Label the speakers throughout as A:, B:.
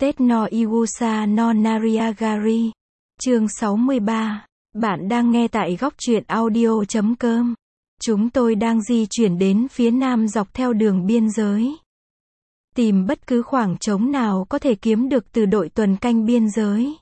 A: Tết no Iwusa no Nariagari. Chương 63. Bạn đang nghe tại góc truyện audio.com. Chúng tôi đang di chuyển đến phía nam dọc theo đường biên giới. Tìm bất cứ khoảng trống nào có thể kiếm được từ đội tuần canh biên giới.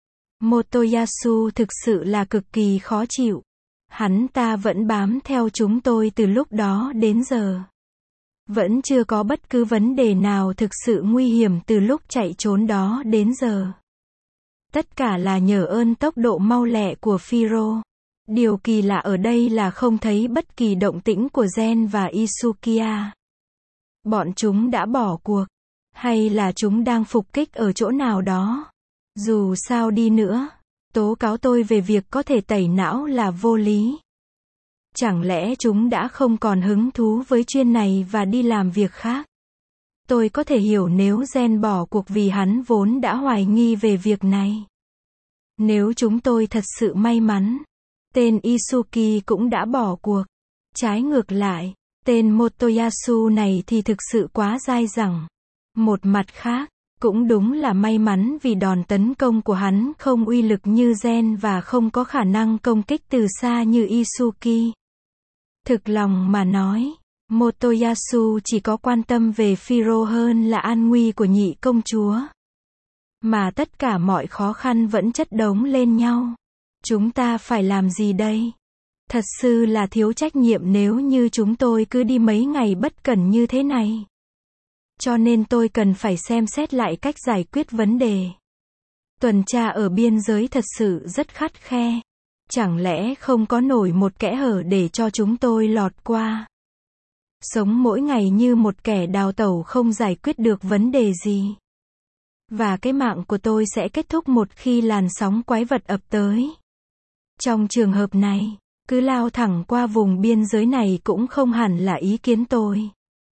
A: Motoyasu thực sự là cực kỳ khó chịu. Hắn ta vẫn bám theo chúng tôi từ lúc đó đến giờ. Vẫn chưa có bất cứ vấn đề nào thực sự nguy hiểm từ lúc chạy trốn đó đến giờ. Tất cả là nhờ ơn tốc độ mau lẹ của Firo. Điều kỳ lạ ở đây là không thấy bất kỳ động tĩnh của Gen và Isukia. Bọn chúng đã bỏ cuộc. Hay là chúng đang phục kích ở chỗ nào đó. Dù sao đi nữa, tố cáo tôi về việc có thể tẩy não là vô lý. Chẳng lẽ chúng đã không còn hứng thú với chuyên này và đi làm việc khác? Tôi có thể hiểu nếu Gen bỏ cuộc vì hắn vốn đã hoài nghi về việc này. Nếu chúng tôi thật sự may mắn, tên Isuki cũng đã bỏ cuộc. Trái ngược lại, tên Motoyasu này thì thực sự quá dai dẳng. Một mặt khác, cũng đúng là may mắn vì đòn tấn công của hắn không uy lực như Gen và không có khả năng công kích từ xa như Isuki. Thực lòng mà nói, Motoyasu chỉ có quan tâm về Firo hơn là an nguy của nhị công chúa. Mà tất cả mọi khó khăn vẫn chất đống lên nhau. Chúng ta phải làm gì đây? Thật sự là thiếu trách nhiệm nếu như chúng tôi cứ đi mấy ngày bất cẩn như thế này. Cho nên tôi cần phải xem xét lại cách giải quyết vấn đề. Tuần tra ở biên giới thật sự rất khắt khe. Chẳng lẽ không có nổi một kẽ hở để cho chúng tôi lọt qua? Sống mỗi ngày như một kẻ đào tẩu không giải quyết được vấn đề gì. Và cái mạng của tôi sẽ kết thúc một khi làn sóng quái vật ập tới. Trong trường hợp này, cứ lao thẳng qua vùng biên giới này cũng không hẳn là ý kiến tôi.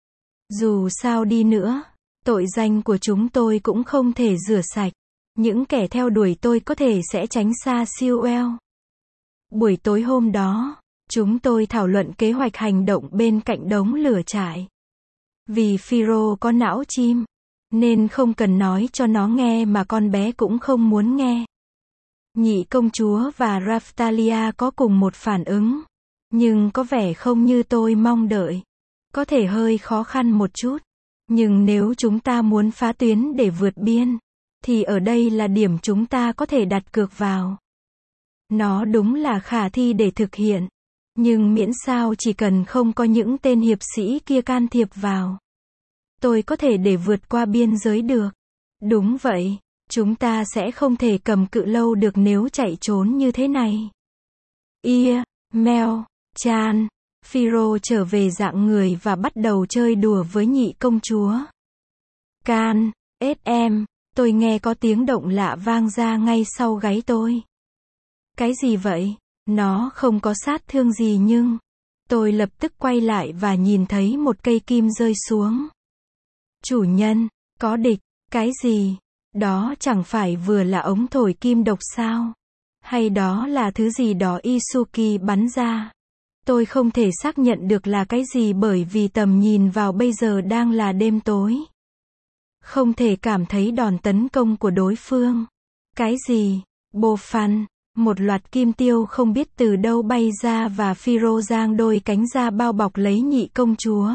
A: Dù sao đi nữa, tội danh của chúng tôi cũng không thể rửa sạch. Những kẻ theo đuổi tôi có thể sẽ tránh xa Sewell. Buổi tối hôm đó, chúng tôi thảo luận kế hoạch hành động bên cạnh đống lửa trại. Vì Firo có não chim, nên không cần nói cho nó nghe mà con bé cũng không muốn nghe. Nhị công chúa và Raftalia có cùng một phản ứng, nhưng có vẻ không như tôi mong đợi. Có thể hơi khó khăn một chút, nhưng nếu chúng ta muốn phá tuyến để vượt biên, thì ở đây là điểm chúng ta có thể đặt cược vào. Nó đúng là khả thi để thực hiện, nhưng miễn sao chỉ cần không có những tên hiệp sĩ kia can thiệp vào. Tôi có thể để vượt qua biên giới được. Đúng vậy, chúng ta sẽ không thể cầm cự lâu được nếu chạy trốn như thế này. Mel, Chan, Firo trở về dạng người và bắt đầu chơi đùa với nhị công chúa. Can, SM, tôi nghe có tiếng động lạ vang ra ngay sau gáy tôi. Cái gì vậy? Nó không có sát thương gì nhưng... Tôi lập tức quay lại và nhìn thấy một cây kim rơi xuống. Chủ nhân, có địch, cái gì? Đó chẳng phải vừa là ống thổi kim độc sao? Hay đó là thứ gì đó Isuki bắn ra? Tôi không thể xác nhận được là cái gì bởi vì tầm nhìn vào bây giờ đang là đêm tối. Không thể cảm thấy đòn tấn công của đối phương. Cái gì? Bồ phăn, một loạt kim tiêu không biết từ đâu bay ra và Firo giang đôi cánh ra bao bọc lấy nhị công chúa.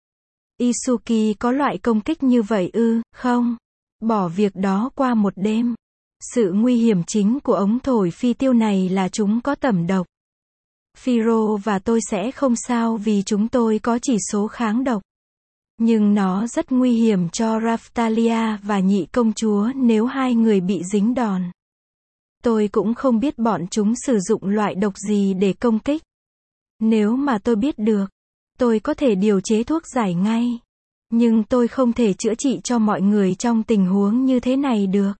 A: Isuki có loại công kích như vậy ư? Không. Bỏ việc đó qua một đêm. Sự nguy hiểm chính của ống thổi phi tiêu này là chúng có tẩm độc. Firo và tôi sẽ không sao vì chúng tôi có chỉ số kháng độc. Nhưng nó rất nguy hiểm cho Raftalia và nhị công chúa nếu hai người bị dính đòn. Tôi cũng không biết bọn chúng sử dụng loại độc gì để công kích. Nếu mà tôi biết được, tôi có thể điều chế thuốc giải ngay. Nhưng tôi không thể chữa trị cho mọi người trong tình huống như thế này được.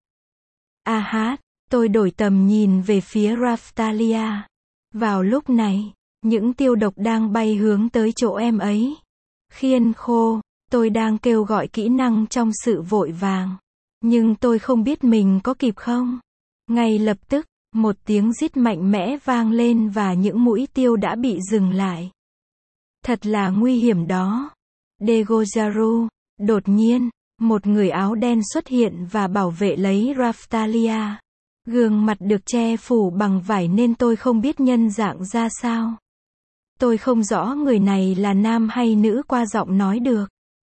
A: Tôi đổi tầm nhìn về phía Raftalia. Vào lúc này, những tiêu độc đang bay hướng tới chỗ em ấy. Khiên khô, tôi đang kêu gọi kỹ năng trong sự vội vàng. Nhưng tôi không biết mình có kịp không. Ngay lập tức, một tiếng rít mạnh mẽ vang lên và những mũi tiêu đã bị dừng lại. Thật là nguy hiểm đó. Degojaru, đột nhiên, Một người áo đen xuất hiện và bảo vệ lấy Raftalia. Gương mặt được che phủ bằng vải nên tôi không biết nhân dạng ra sao. Tôi không rõ người này là nam hay nữ qua giọng nói được.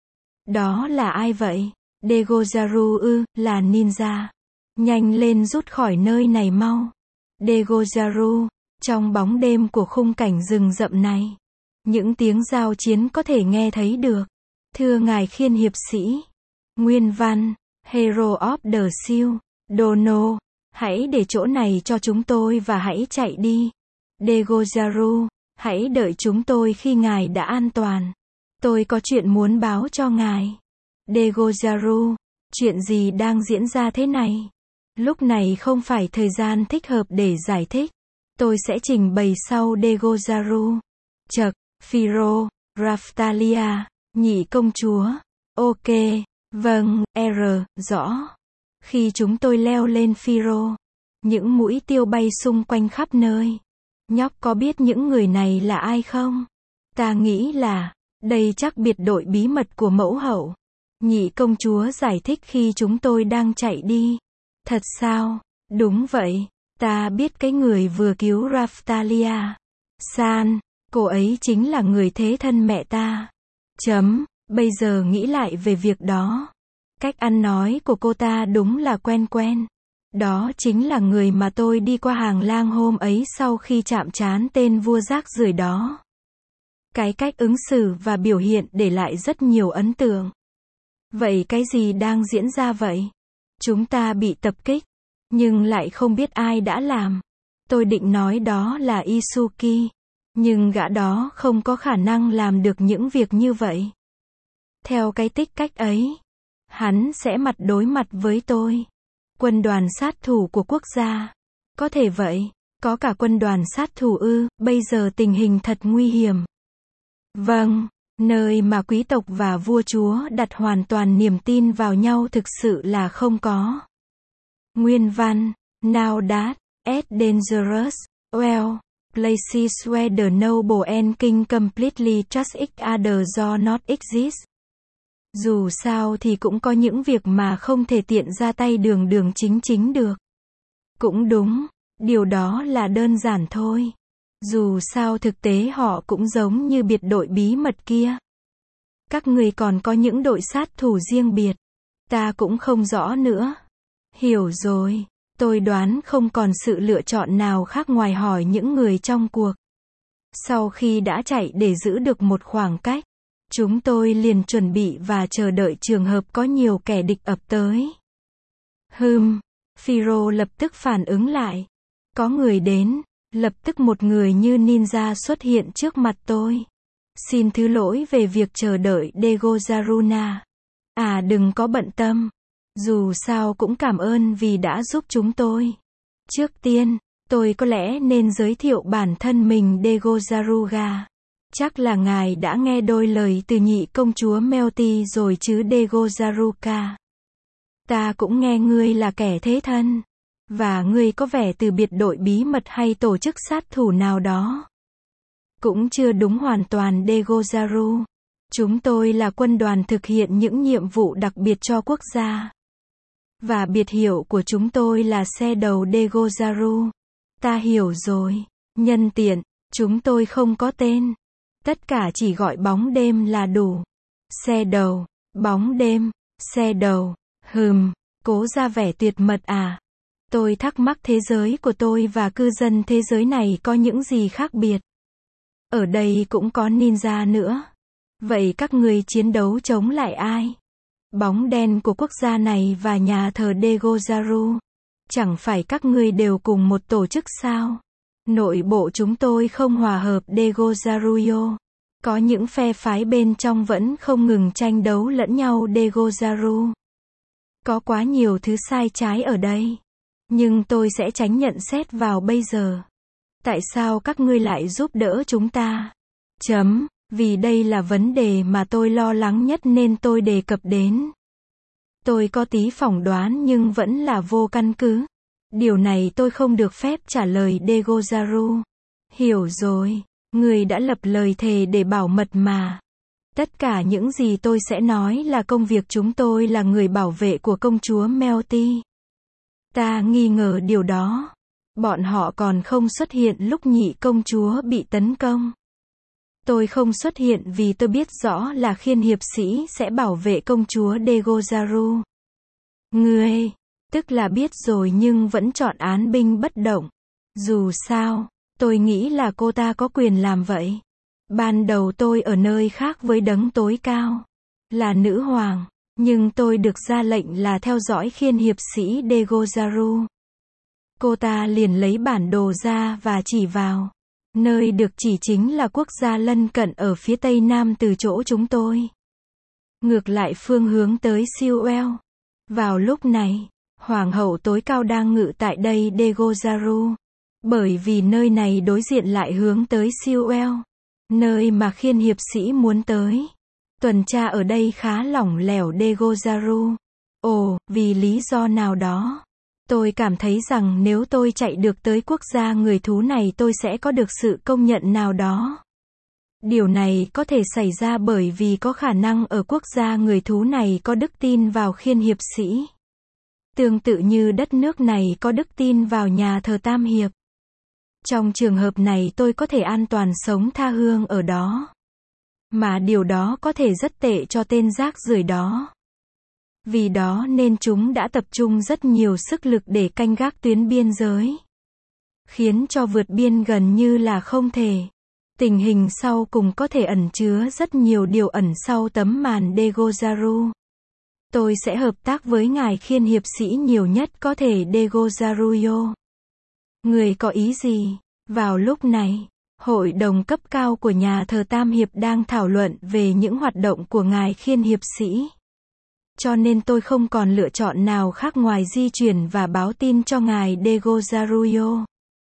A: Đó là ai vậy? Degozaru ư, là ninja. Nhanh lên rút khỏi nơi này mau. Degozaru, trong bóng đêm của khung cảnh rừng rậm này, những tiếng giao chiến có thể nghe thấy được. Thưa ngài khiên hiệp sĩ. Nguyên văn, Hero of the Shield, Dono, hãy để chỗ này cho chúng tôi và hãy chạy đi. Degozaru, hãy đợi chúng tôi khi ngài đã an toàn. Tôi có chuyện muốn báo cho ngài. Degozaru, chuyện gì đang diễn ra thế này? Lúc này không phải thời gian thích hợp để giải thích. Tôi sẽ trình bày sau. Degozaru. Chậc, Phiro, Raftalia, nhị công chúa. Ok, vâng, rõ. Khi chúng tôi leo lên Phiro, những mũi tiêu bay xung quanh khắp nơi. Nhóc có biết những người này là ai không? Ta nghĩ là, đây chắc biệt đội bí mật của mẫu hậu. Nhị công chúa giải thích khi chúng tôi đang chạy đi. Thật sao? Đúng vậy. Ta biết cái người vừa cứu Raftalia. San, cô ấy chính là người thế thân mẹ ta. Bây giờ nghĩ lại về việc đó. Cách ăn nói của cô ta đúng là quen. Đó chính là người mà tôi đi qua hàng lang hôm ấy sau khi chạm trán tên vua rác rưởi đó. Cái cách ứng xử và biểu hiện để lại rất nhiều ấn tượng. Vậy cái gì đang diễn ra vậy? Chúng ta bị tập kích, nhưng lại không biết ai đã làm. Tôi định nói đó là Isuki, nhưng gã đó không có khả năng làm được những việc như vậy. Theo cái tích cách ấy, hắn sẽ mặt đối mặt với tôi. Quân đoàn sát thủ của quốc gia. Có thể vậy, có cả quân đoàn sát thủ ư? Bây giờ tình hình thật nguy hiểm. Vâng, nơi mà quý tộc và vua chúa đặt hoàn toàn niềm tin vào nhau thực sự là không có. Nguyên văn, now that, as dangerous, well, places where the noble and king completely trust each other do not exist. Dù sao thì cũng có những việc mà không thể tiện ra tay đường chính được. Cũng đúng, điều đó là đơn giản thôi. Dù sao thực tế họ cũng giống như biệt đội bí mật kia. Các người còn có những đội sát thủ riêng biệt. Ta cũng không rõ nữa. Hiểu rồi, tôi đoán không còn sự lựa chọn nào khác ngoài hỏi những người trong cuộc. Sau khi đã chạy để giữ được một khoảng cách, chúng tôi liền chuẩn bị và chờ đợi trường hợp có nhiều kẻ địch ập tới. Phiro lập tức phản ứng lại. Có người đến, lập tức một người như ninja xuất hiện trước mặt tôi. Xin thứ lỗi về việc chờ đợi Degozaruna. Đừng có bận tâm. Dù sao cũng cảm ơn vì đã giúp chúng tôi. Trước tiên, tôi có lẽ nên giới thiệu bản thân mình. Degozaruga. Chắc là ngài đã nghe đôi lời từ nhị công chúa Melty rồi chứ Degozaruka. Ta cũng nghe ngươi là kẻ thế thân. Và ngươi có vẻ từ biệt đội bí mật hay tổ chức sát thủ nào đó. Cũng chưa đúng hoàn toàn. Degozaru. Chúng tôi là quân đoàn thực hiện những nhiệm vụ đặc biệt cho quốc gia. Và biệt hiệu của chúng tôi là xe đầu Degozaru. Ta hiểu rồi. Nhân tiện, chúng tôi không có tên. Tất cả chỉ gọi bóng đêm là đủ. Xe đầu, bóng đêm, xe đầu. Cố ra vẻ tuyệt mật à? Tôi thắc mắc thế giới của tôi và cư dân thế giới này có những gì khác biệt. Ở đây cũng có ninja nữa. Vậy các người chiến đấu chống lại ai? Bóng đen của quốc gia này và nhà thờ Degozaru. Chẳng phải các ngươi đều cùng một tổ chức sao? Nội bộ chúng tôi không hòa hợp. Degozaruyo. Có những phe phái bên trong vẫn không ngừng tranh đấu lẫn nhau. Degozaru. Có quá nhiều thứ sai trái ở đây. Nhưng tôi sẽ tránh nhận xét vào bây giờ. Tại sao các ngươi lại giúp đỡ chúng ta? Vì đây là vấn đề mà tôi lo lắng nhất nên tôi đề cập đến. Tôi có tí phỏng đoán nhưng vẫn là vô căn cứ. Điều này tôi không được phép trả lời. Degozaru. Hiểu rồi, người đã lập lời thề để bảo mật mà. Tất cả những gì tôi sẽ nói là công việc chúng tôi là người bảo vệ của công chúa Melty. Ta nghi ngờ điều đó. Bọn họ còn không xuất hiện lúc nhị công chúa bị tấn công. Tôi không xuất hiện vì tôi biết rõ là khiên hiệp sĩ sẽ bảo vệ công chúa Degozaru. Ngươi, tức là biết rồi nhưng vẫn chọn án binh bất động. Dù sao, tôi nghĩ là cô ta có quyền làm vậy. Ban đầu tôi ở nơi khác với đấng tối cao, là nữ hoàng, nhưng tôi được ra lệnh là theo dõi khiên hiệp sĩ Degozaru. Cô ta liền lấy bản đồ ra và chỉ vào. Nơi được chỉ chính là quốc gia lân cận ở phía tây nam từ chỗ chúng tôi. Ngược lại phương hướng tới Sewell. Vào lúc này, hoàng hậu tối cao đang ngự tại đây Degozaru. Bởi vì nơi này đối diện lại hướng tới Sewell, nơi mà khiên hiệp sĩ muốn tới. Tuần tra ở đây khá lỏng lẻo Degozaru. Ồ, vì lý do nào đó, tôi cảm thấy rằng nếu tôi chạy được tới quốc gia người thú này tôi sẽ có được sự công nhận nào đó. Điều này có thể xảy ra bởi vì có khả năng ở quốc gia người thú này có đức tin vào khiên hiệp sĩ. Tương tự như đất nước này có đức tin vào nhà thờ Tam Hiệp. Trong trường hợp này tôi có thể an toàn sống tha hương ở đó. Mà điều đó có thể rất tệ cho tên rác rưởi đó. Vì đó nên chúng đã tập trung rất nhiều sức lực để canh gác tuyến biên giới. Khiến cho vượt biên gần như là không thể. Tình hình sau cùng có thể ẩn chứa rất nhiều điều ẩn sau tấm màn Degozaru. Tôi sẽ hợp tác với ngài khiên hiệp sĩ nhiều nhất có thể Degozaruyo. Người có ý gì? Vào lúc này, hội đồng cấp cao của nhà thờ Tam Hiệp đang thảo luận về những hoạt động của ngài khiên hiệp sĩ. Cho nên tôi không còn lựa chọn nào khác ngoài di chuyển và báo tin cho ngài Degozaruyo.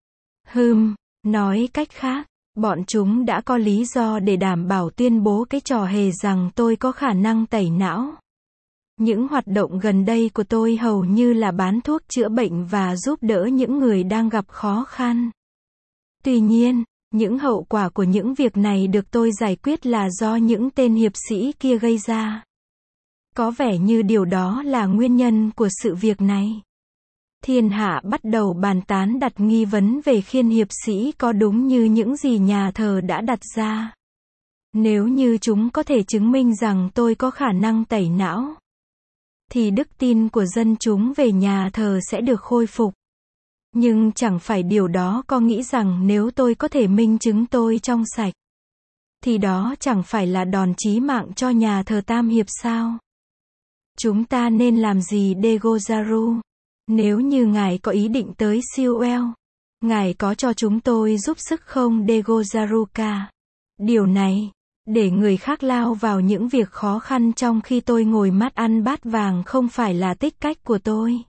A: Nói cách khác, bọn chúng đã có lý do để đảm bảo tuyên bố cái trò hề rằng tôi có khả năng tẩy não. Những hoạt động gần đây của tôi hầu như là bán thuốc chữa bệnh và giúp đỡ những người đang gặp khó khăn. Tuy nhiên, những hậu quả của những việc này được tôi giải quyết là do những tên hiệp sĩ kia gây ra. Có vẻ như điều đó là nguyên nhân của sự việc này. Thiên hạ bắt đầu bàn tán đặt nghi vấn về khiên hiệp sĩ có đúng như những gì nhà thờ đã đặt ra. Nếu như chúng có thể chứng minh rằng tôi có khả năng tẩy não, thì đức tin của dân chúng về nhà thờ sẽ được khôi phục. Nhưng chẳng phải điều đó có nghĩa rằng nếu tôi có thể minh chứng tôi trong sạch, thì đó chẳng phải là đòn chí mạng cho nhà thờ Tam Hiệp sao? Chúng ta nên làm gì Degozaru? Nếu như ngài có ý định tới Sewell, ngài có cho chúng tôi giúp sức không Degozaruka? Điều này, để người khác lao vào những việc khó khăn trong khi tôi ngồi mắt ăn bát vàng không phải là tích cách của tôi.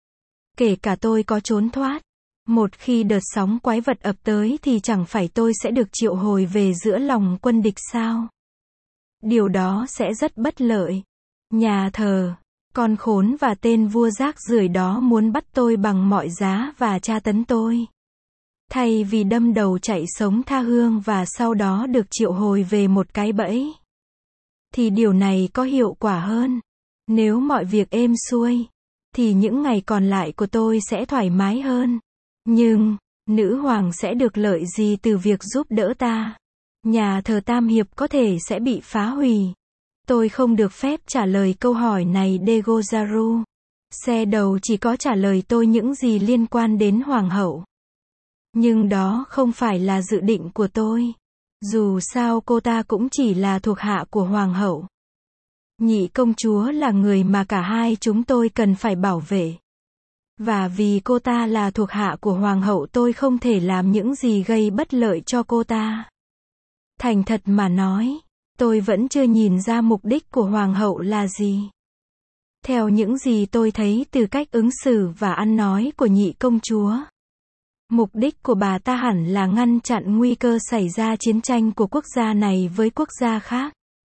A: Kể cả tôi có trốn thoát, một khi đợt sóng quái vật ập tới thì chẳng phải tôi sẽ được triệu hồi về giữa lòng quân địch sao? Điều đó sẽ rất bất lợi. Nhà thờ, con khốn và tên vua rác rưởi đó muốn bắt tôi bằng mọi giá và tra tấn tôi. Thay vì đâm đầu chạy sống tha hương và sau đó được triệu hồi về một cái bẫy, thì điều này có hiệu quả hơn. Nếu mọi việc êm xuôi, thì những ngày còn lại của tôi sẽ thoải mái hơn. Nhưng, nữ hoàng sẽ được lợi gì từ việc giúp đỡ ta? Nhà thờ Tam Hiệp có thể sẽ bị phá hủy. Tôi không được phép trả lời câu hỏi này Degozaru. Xe đầu chỉ có trả lời tôi những gì liên quan đến hoàng hậu. Nhưng đó không phải là dự định của tôi. Dù sao cô ta cũng chỉ là thuộc hạ của hoàng hậu. Nhị công chúa là người mà cả hai chúng tôi cần phải bảo vệ. Và vì cô ta là thuộc hạ của hoàng hậu tôi không thể làm những gì gây bất lợi cho cô ta. Thành thật mà nói, tôi vẫn chưa nhìn ra mục đích của hoàng hậu là gì. Theo những gì tôi thấy từ cách ứng xử và ăn nói của nhị công chúa, mục đích của bà ta hẳn là ngăn chặn nguy cơ xảy ra chiến tranh của quốc gia này với quốc gia khác.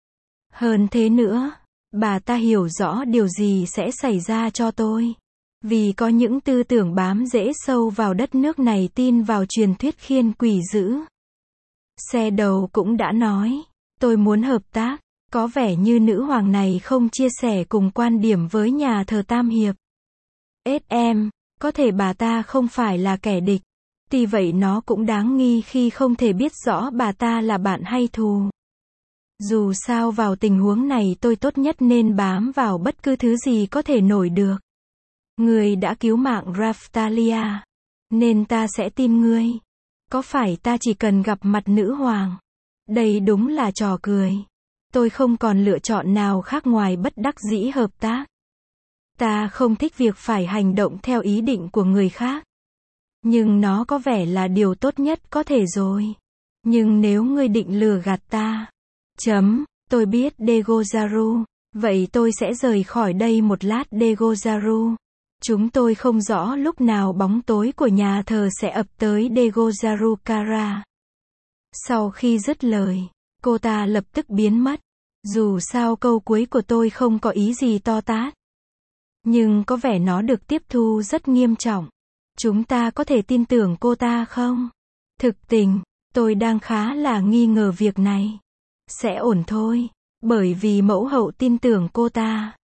A: Hơn thế nữa, bà ta hiểu rõ điều gì sẽ xảy ra cho tôi. Vì có những tư tưởng bám rễ sâu vào đất nước này tin vào truyền thuyết khiên quỷ dữ. Xe đầu cũng đã nói, tôi muốn hợp tác, Có vẻ như nữ hoàng này không chia sẻ cùng quan điểm với nhà thờ Tam Hiệp. SM, có thể bà ta không phải là kẻ địch. Tuy vậy nó cũng đáng nghi khi không thể biết rõ bà ta là bạn hay thù. Dù sao vào tình huống này tôi tốt nhất nên bám vào bất cứ thứ gì có thể nổi được. Ngươi đã cứu mạng Raftalia, nên ta sẽ tin ngươi. Có phải ta chỉ cần gặp mặt nữ hoàng? Đây đúng là trò cười. Tôi không còn lựa chọn nào khác ngoài bất đắc dĩ hợp tác. Ta không thích việc phải hành động theo ý định của người khác. Nhưng nó có vẻ là điều tốt nhất có thể rồi. Nhưng nếu ngươi định lừa gạt ta. Tôi biết Degozaru. Vậy tôi sẽ rời khỏi đây một lát Degozaru. Chúng tôi không rõ lúc nào bóng tối của nhà thờ sẽ ập tới Degozaru Kara. Sau khi dứt lời, cô ta lập tức biến mất. Dù sao câu cuối của tôi không có ý gì to tát. Nhưng có vẻ nó được tiếp thu rất nghiêm trọng. Chúng ta có thể tin tưởng cô ta không? Thực tình, tôi đang khá là nghi ngờ việc này. Sẽ ổn thôi. Bởi vì mẫu hậu tin tưởng cô ta.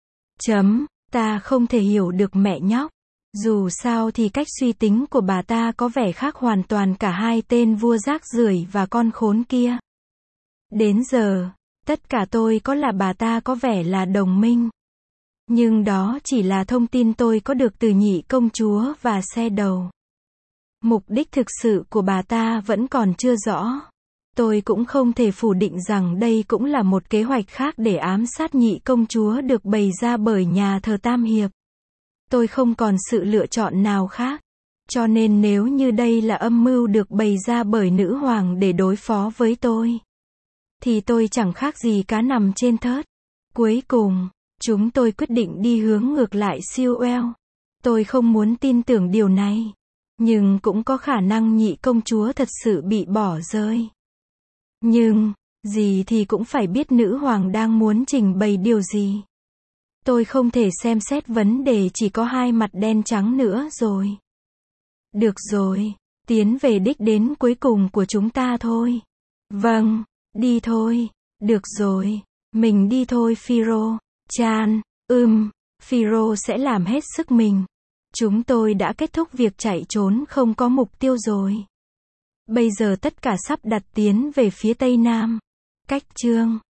A: Ta không thể hiểu được mẹ nhóc. Dù sao thì cách suy tính của bà ta có vẻ khác hoàn toàn cả hai tên vua rác rưởi và con khốn kia. Đến giờ, tất cả tôi có là bà ta có vẻ là đồng minh. Nhưng đó chỉ là thông tin tôi có được từ nhị công chúa và xe đầu. Mục đích thực sự của bà ta vẫn còn chưa rõ. Tôi cũng không thể phủ định rằng đây cũng là một kế hoạch khác để ám sát nhị công chúa được bày ra bởi nhà thờ Tam Hiệp. Tôi không còn sự lựa chọn nào khác. Cho nên nếu như đây là âm mưu được bày ra bởi nữ hoàng để đối phó với tôi, thì tôi chẳng khác gì cá nằm trên thớt. Cuối cùng, chúng tôi quyết định đi hướng ngược lại Sewell. Tôi không muốn tin tưởng điều này. Nhưng cũng có khả năng nhị công chúa thật sự bị bỏ rơi. Nhưng, gì thì cũng phải biết nữ hoàng đang muốn trình bày điều gì. Tôi không thể xem xét vấn đề chỉ có hai mặt đen trắng nữa rồi. Được rồi, tiến về đích đến cuối cùng của chúng ta thôi. Vâng, đi thôi. Được rồi, mình đi thôi Phiro. Chan, Phiro sẽ làm hết sức mình. Chúng tôi đã kết thúc việc chạy trốn không có mục tiêu rồi. Bây giờ tất cả sắp đặt tiến về phía tây nam. Cách chương